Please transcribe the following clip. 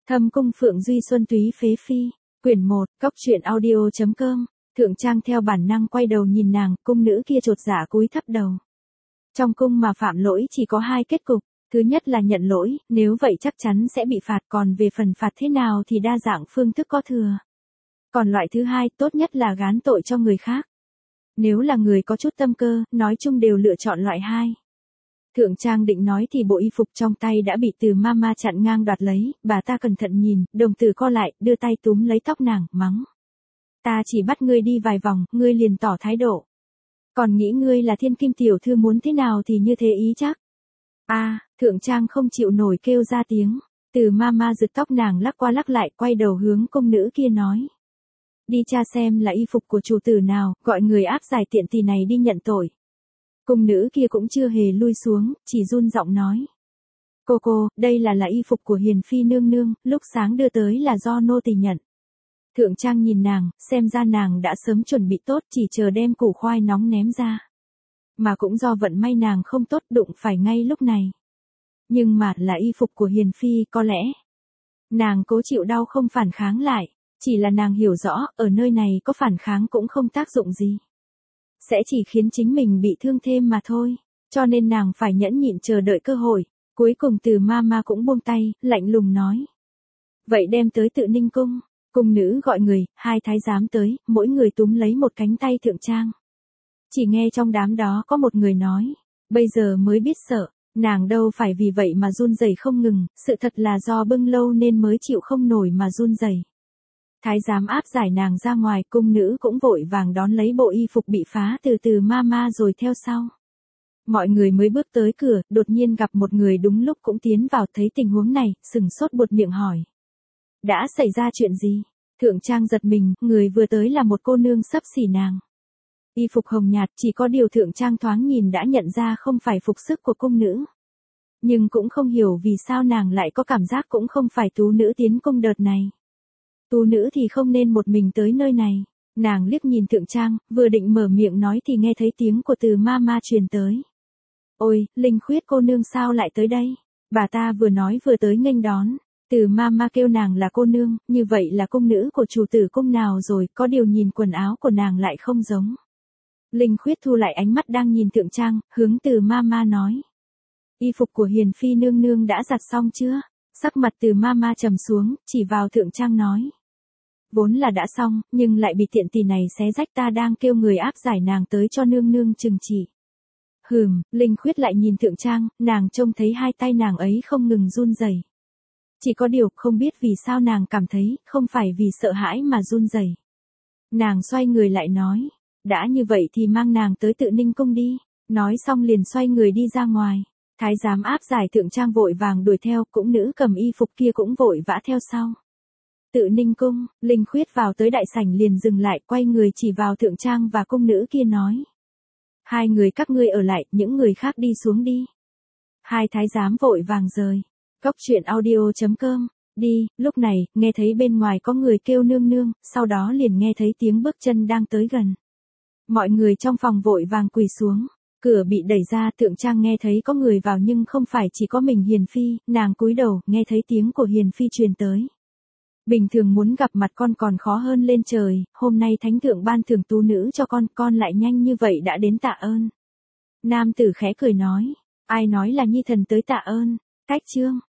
Thâm cung Phượng Duy Xuân Túy Phế Phi, quyển 1, Cốc truyện audio.com, Thượng Trang theo bản năng quay đầu nhìn nàng, cung nữ kia chột dạ cúi thấp đầu. Trong cung mà phạm lỗi chỉ có hai kết cục, thứ nhất là nhận lỗi, nếu vậy chắc chắn sẽ bị phạt, còn về phần phạt thế nào thì đa dạng phương thức có thừa. Còn loại thứ hai, tốt nhất là gán tội cho người khác. Nếu là người có chút tâm cơ, nói chung đều lựa chọn loại hai. Thượng Trang định nói thì bộ y phục trong tay đã bị Từ Mama chặn ngang đoạt lấy, bà ta cẩn thận nhìn, đồng tử co lại, đưa tay túm lấy tóc nàng, mắng. Ta chỉ bắt ngươi đi vài vòng, ngươi liền tỏ thái độ. Còn nghĩ ngươi là thiên kim tiểu thư muốn thế nào thì như thế ý chắc. Thượng Trang không chịu nổi kêu ra tiếng. Từ Mama giật tóc nàng lắc qua lắc lại, quay đầu hướng cung nữ kia nói. Đi tra xem là y phục của chủ tử nào, gọi người áp giải tiện tỳ này đi nhận tội. Cung nữ kia cũng chưa hề lui xuống, chỉ run giọng nói. Cô, đây là y phục của Hiền Phi nương nương, lúc sáng đưa tới là do nô tỳ nhận. Thượng Trang nhìn nàng, xem ra nàng đã sớm chuẩn bị tốt, chỉ chờ đem củ khoai nóng ném ra. Mà cũng do vận may nàng không tốt, đụng phải ngay lúc này. Nhưng mà là y phục của Hiền Phi, có lẽ. Nàng cố chịu đau không phản kháng lại, chỉ là nàng hiểu rõ, ở nơi này có phản kháng cũng không tác dụng gì. Sẽ chỉ khiến chính mình bị thương thêm mà thôi, cho nên nàng phải nhẫn nhịn chờ đợi cơ hội. Cuối cùng Từ Mama cũng buông tay, lạnh lùng nói. Vậy đem tới Tự Ninh cung. Cung nữ gọi người, hai thái giám tới, mỗi người túm lấy một cánh tay Thượng Trang. Chỉ nghe trong đám đó có một người nói, bây giờ mới biết sợ, nàng đâu phải vì vậy mà run rẩy không ngừng, sự thật là do bưng lâu nên mới chịu không nổi mà run rẩy. Thái giám áp giải nàng ra ngoài, cung nữ cũng vội vàng đón lấy bộ y phục bị phá từ Mama rồi theo sau. Mọi người mới bước tới cửa, đột nhiên gặp một người đúng lúc cũng tiến vào, thấy tình huống này, sừng sốt buột miệng hỏi. Đã xảy ra chuyện gì? Thượng Trang giật mình, người vừa tới là một cô nương xấp xỉ nàng. Y phục hồng nhạt, chỉ có điều Thượng Trang thoáng nhìn đã nhận ra không phải phục sức của cung nữ. Nhưng cũng không hiểu vì sao nàng lại có cảm giác cũng không phải tú nữ tiến cung đợt này. Tú nữ thì không nên một mình tới nơi này. Nàng liếc nhìn Thượng Trang, vừa định mở miệng nói thì nghe thấy tiếng của Từ Mama truyền tới. Ôi, Linh Khuyết cô nương sao lại tới đây? Bà ta vừa nói vừa tới nghênh đón. Từ Mama kêu nàng là cô nương, như vậy là cung nữ của chủ tử cung nào rồi, có điều nhìn quần áo của nàng lại không giống. Linh Khuyết thu lại ánh mắt đang nhìn Thượng Trang, hướng Từ Mama nói. Y phục của Hiền Phi nương nương đã giặt xong chưa? Sắc mặt Từ Mama trầm xuống, chỉ vào Thượng Trang nói. Vốn là đã xong, nhưng lại bị tiện tỳ này xé rách, ta đang kêu người áp giải nàng tới cho nương nương trừng trị. Linh Khuyết lại nhìn Thượng Trang, nàng trông thấy hai tay nàng ấy không ngừng run rẩy. Chỉ có điều không biết vì sao nàng cảm thấy, không phải vì sợ hãi mà run rẩy. Nàng xoay người lại nói, đã như vậy thì mang nàng tới Tự Ninh cung đi. Nói xong liền xoay người đi ra ngoài. Thái giám áp giải Thượng Trang vội vàng đuổi theo, cũng nữ cầm y phục kia cũng vội vã theo sau. Tự Ninh cung, Linh Khuyết vào tới đại sảnh liền dừng lại, quay người chỉ vào Thượng Trang và cung nữ kia nói. Hai người các ngươi ở lại, những người khác đi xuống đi. Hai thái giám vội vàng rời. Cốc truyện audio.com, đi, lúc này, nghe thấy bên ngoài có người kêu nương nương, sau đó liền nghe thấy tiếng bước chân đang tới gần. Mọi người trong phòng vội vàng quỳ xuống. Cửa bị đẩy ra, Thượng Trang nghe thấy có người vào nhưng không phải chỉ có mình Hiền Phi, nàng cúi đầu, nghe thấy tiếng của Hiền Phi truyền tới. Bình thường muốn gặp mặt con còn khó hơn lên trời, hôm nay thánh thượng ban thưởng tú nữ cho con lại nhanh như vậy đã đến tạ ơn. Nam tử khẽ cười nói, ai nói là nhi thần tới tạ ơn, cách chương.